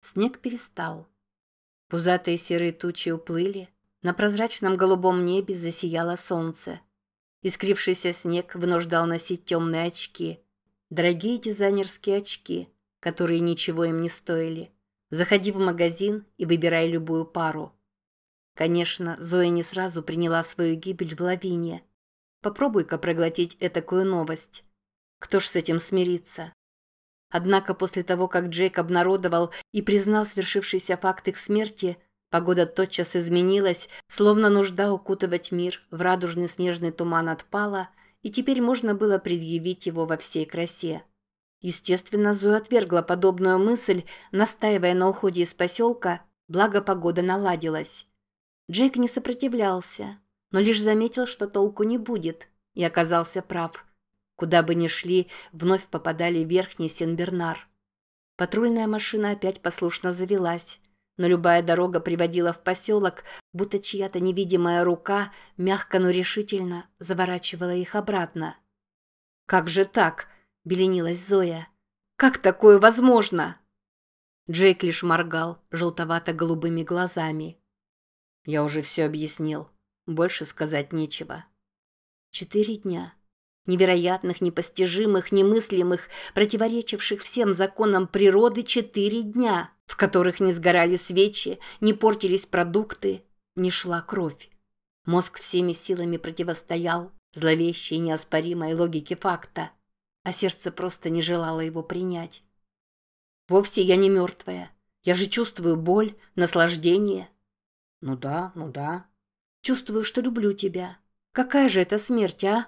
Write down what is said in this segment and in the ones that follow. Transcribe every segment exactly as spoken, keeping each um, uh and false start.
Снег перестал. Пузатые серые тучи уплыли, на прозрачном голубом небе засияло солнце. Искрившийся снег вынуждал носить темные очки. Дорогие дизайнерские очки, которые ничего им не стоили. Заходи в магазин и выбирай любую пару. Конечно, Зоя не сразу приняла свою гибель в лавине. Попробуй-ка проглотить этакую новость. Кто ж с этим смирится? Однако после того, как Джейк обнародовал и признал свершившийся факт их смерти, погода тотчас изменилась, словно нужда укутывать мир в радужный снежный туман отпала, и теперь можно было предъявить его во всей красе. Естественно, Зоя отвергла подобную мысль, настаивая на уходе из поселка, благо погода наладилась. Джейк не сопротивлялся, но лишь заметил, что толку не будет, и оказался прав. Куда бы ни шли, вновь попадали в Верхний Сен-Бернар. Патрульная машина опять послушно завелась, но любая дорога приводила в поселок, будто чья-то невидимая рука мягко, но решительно заворачивала их обратно. «Как же так?» – беленилась Зоя. «Как такое возможно?» Джейк лишь моргал желтовато-голубыми глазами. «Я уже все объяснил. Больше сказать нечего». Четыре дня. Невероятных, непостижимых, немыслимых, противоречивших всем законам природы четыре дня, в которых не сгорали свечи, не портились продукты, не шла кровь. Мозг всеми силами противостоял зловещей и неоспоримой логике факта, а сердце просто не желало его принять. «Вовсе я не мертвая. Я же чувствую боль, наслаждение». «Ну да, ну да». «Чувствую, что люблю тебя. Какая же это смерть, а?»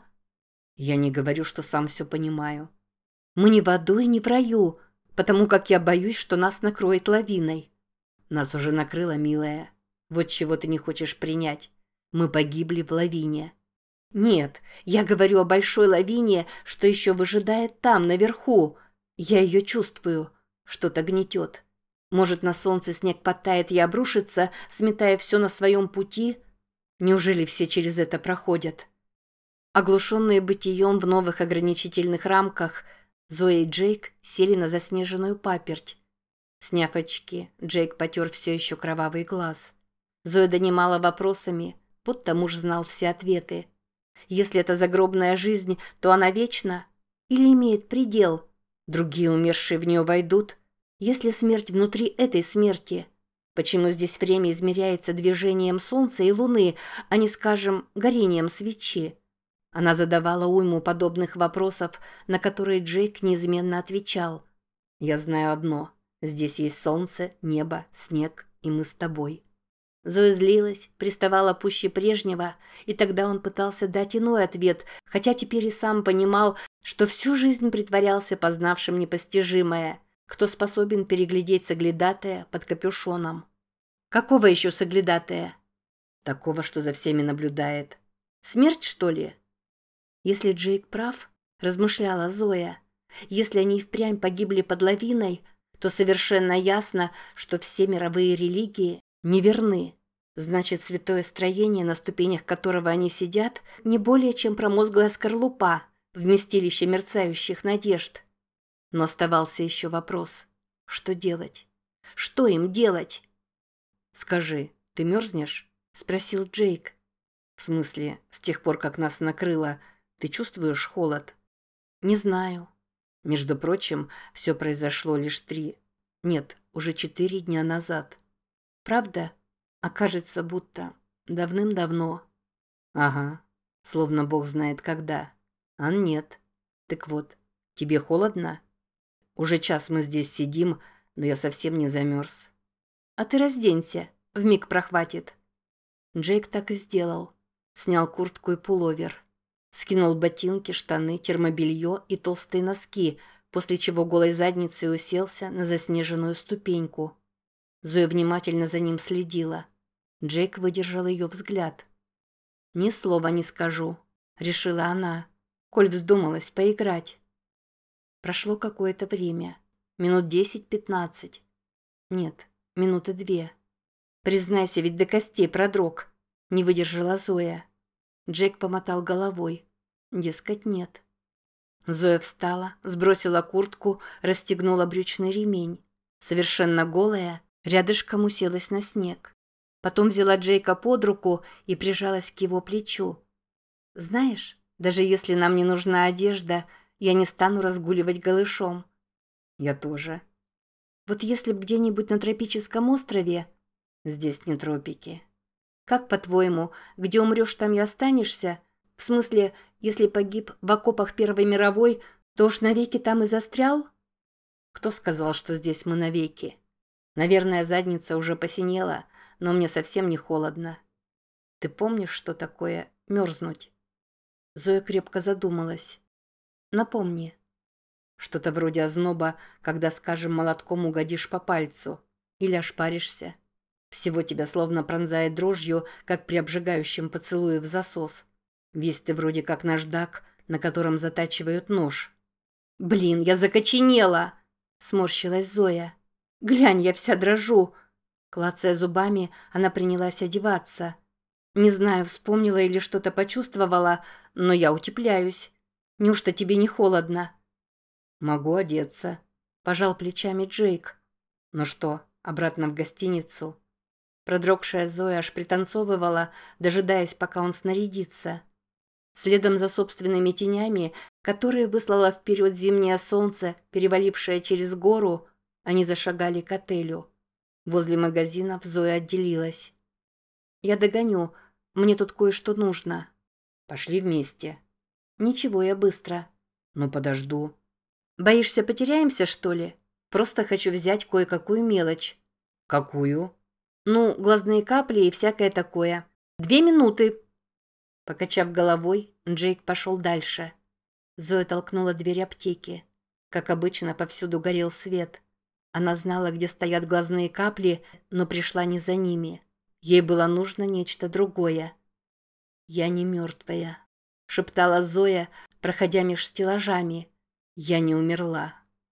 «Я не говорю, что сам все понимаю. Мы не в аду и не в раю, потому как я боюсь, что нас накроет лавиной. Нас уже накрыло, милая. Вот чего ты не хочешь принять. Мы погибли в лавине». «Нет, я говорю о большой лавине, что еще выжидает там, наверху. Я ее чувствую. Что-то гнетет. Может, на солнце снег подтает и обрушится, сметая все на своем пути? Неужели все через это проходят?» Оглушенные бытием в новых ограничительных рамках, Зоя и Джейк сели на заснеженную паперть. Сняв очки, Джейк потер все еще кровавый глаз. Зоя донимала вопросами, будто муж знал все ответы. Если это загробная жизнь, то она вечна или имеет предел? Другие умершие в нее войдут? Если смерть внутри этой смерти? Почему здесь время измеряется движением солнца и луны, а не, скажем, горением свечи? Она задавала уйму подобных вопросов, на которые Джейк неизменно отвечал. «Я знаю одно. Здесь есть солнце, небо, снег, и мы с тобой». Зоя злилась, приставала пуще прежнего, и тогда он пытался дать иной ответ, хотя теперь и сам понимал, что всю жизнь притворялся познавшим непостижимое, кто способен переглядеть соглядатая под капюшоном. «Какого еще соглядатая?» «Такого, что за всеми наблюдает». «Смерть, что ли?» Если Джейк прав, размышляла Зоя, если они и впрямь погибли под лавиной, то совершенно ясно, что все мировые религии неверны. Значит, святое строение, на ступенях которого они сидят, не более чем промозглая скорлупа, вместилище мерцающих надежд. Но оставался еще вопрос. Что делать? Что им делать? «Скажи, ты мерзнешь?» – спросил Джейк. «В смысле, с тех пор, как нас накрыло, ты чувствуешь холод?» «Не знаю». «Между прочим, все произошло лишь три... Нет, уже четыре дня назад». «Правда? А кажется, будто давным-давно». «Ага, словно Бог знает когда. А нет. Так вот, тебе холодно? Уже час мы здесь сидим, но я совсем не замерз». «А ты разденься, вмиг прохватит». Джейк так и сделал. Снял куртку и пуловер. Скинул ботинки, штаны, термобелье и толстые носки, после чего голой задницей уселся на заснеженную ступеньку. Зоя внимательно за ним следила. Джейк выдержал ее взгляд. «Ни слова не скажу», — решила она, коль вздумалась поиграть. Прошло какое-то время. Минут десять-пятнадцать. Нет, минуты две. «Признайся, ведь до костей продрог», — не выдержала Зоя. Джейк помотал головой. Дескать, нет. Зоя встала, сбросила куртку, расстегнула брючный ремень. Совершенно голая, рядышком уселась на снег. Потом взяла Джейка под руку и прижалась к его плечу. «Знаешь, даже если нам не нужна одежда, я не стану разгуливать голышом». «Я тоже». «Вот если б где-нибудь на тропическом острове...» «Здесь не тропики». «Как, по-твоему, где умрешь, там и останешься? В смысле, если погиб в окопах Первой мировой, то уж навеки там и застрял?» «Кто сказал, что здесь мы навеки? Наверное, задница уже посинела, но мне совсем не холодно. Ты помнишь, что такое мерзнуть?» Зоя крепко задумалась. «Напомни». «Что-то вроде озноба, когда, скажем, молотком угодишь по пальцу. Или ошпаришься. Всего тебя словно пронзает дрожью, как при обжигающем поцелуе в засос. Весь ты вроде как наждак, на котором затачивают нож». «Блин, я закоченела!» – сморщилась Зоя. «Глянь, я вся дрожу!» Клацая зубами, она принялась одеваться. «Не знаю, вспомнила или что-то почувствовала, но я утепляюсь. Неужто тебе не холодно?» «Могу одеться», – пожал плечами Джейк. «Ну что, обратно в гостиницу?» Продрогшая Зоя аж пританцовывала, дожидаясь, пока он снарядится. Следом за собственными тенями, которые выслало вперед зимнее солнце, перевалившее через гору, они зашагали к отелю. Возле магазинов Зоя отделилась. «Я догоню. Мне тут кое-что нужно». «Пошли вместе». «Ничего, я быстро». «Ну, подожду». «Боишься, потеряемся, что ли? Просто хочу взять кое-какую мелочь». «Какую?» «Ну, глазные капли и всякое такое. Две минуты». Покачав головой, Джейк пошел дальше. Зоя толкнула дверь аптеки. Как обычно, повсюду горел свет. Она знала, где стоят глазные капли, но пришла не за ними. Ей было нужно нечто другое. «Я не мертвая», — шептала Зоя, проходя меж стеллажами. «Я не умерла».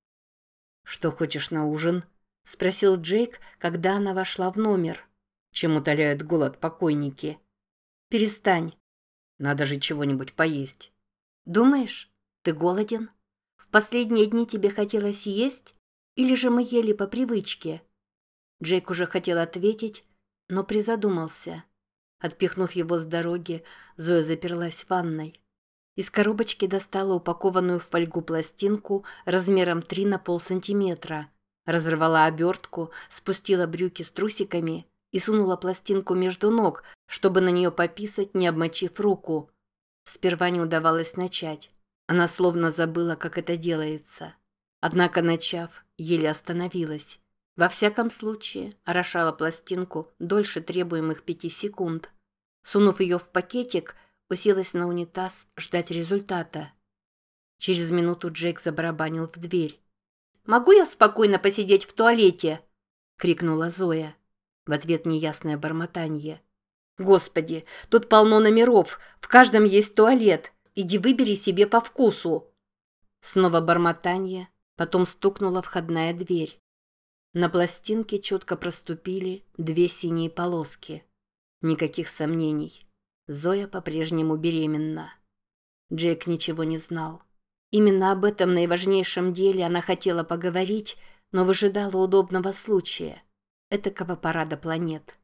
«Что хочешь на ужин?» — спросил Джейк, когда она вошла в номер. «Чем утоляют голод покойники?» «Перестань. Надо же чего-нибудь поесть». «Думаешь, ты голоден? В последние дни тебе хотелось есть? Или же мы ели по привычке?» Джейк уже хотел ответить, но призадумался. Отпихнув его с дороги, Зоя заперлась в ванной. Из коробочки достала упакованную в фольгу пластинку размером три на полсантиметра. Разорвала обертку, спустила брюки с трусиками и сунула пластинку между ног, чтобы на нее пописать, не обмочив руку. Сперва не удавалось начать. Она словно забыла, как это делается. Однако, начав, еле остановилась. Во всяком случае, орошала пластинку дольше требуемых пяти секунд. Сунув ее в пакетик, уселась на унитаз ждать результата. Через минуту Джейк забарабанил в дверь. «Могу я спокойно посидеть в туалете?» — крикнула Зоя. В ответ неясное бормотанье. «Господи, тут полно номеров, в каждом есть туалет. Иди выбери себе по вкусу». Снова бормотанье, потом стукнула входная дверь. На пластинке четко проступили две синие полоски. Никаких сомнений. Зоя по-прежнему беременна. Джейк ничего не знал. Именно об этом наиважнейшем деле она хотела поговорить, но выжидала удобного случая. Этакого парада планет.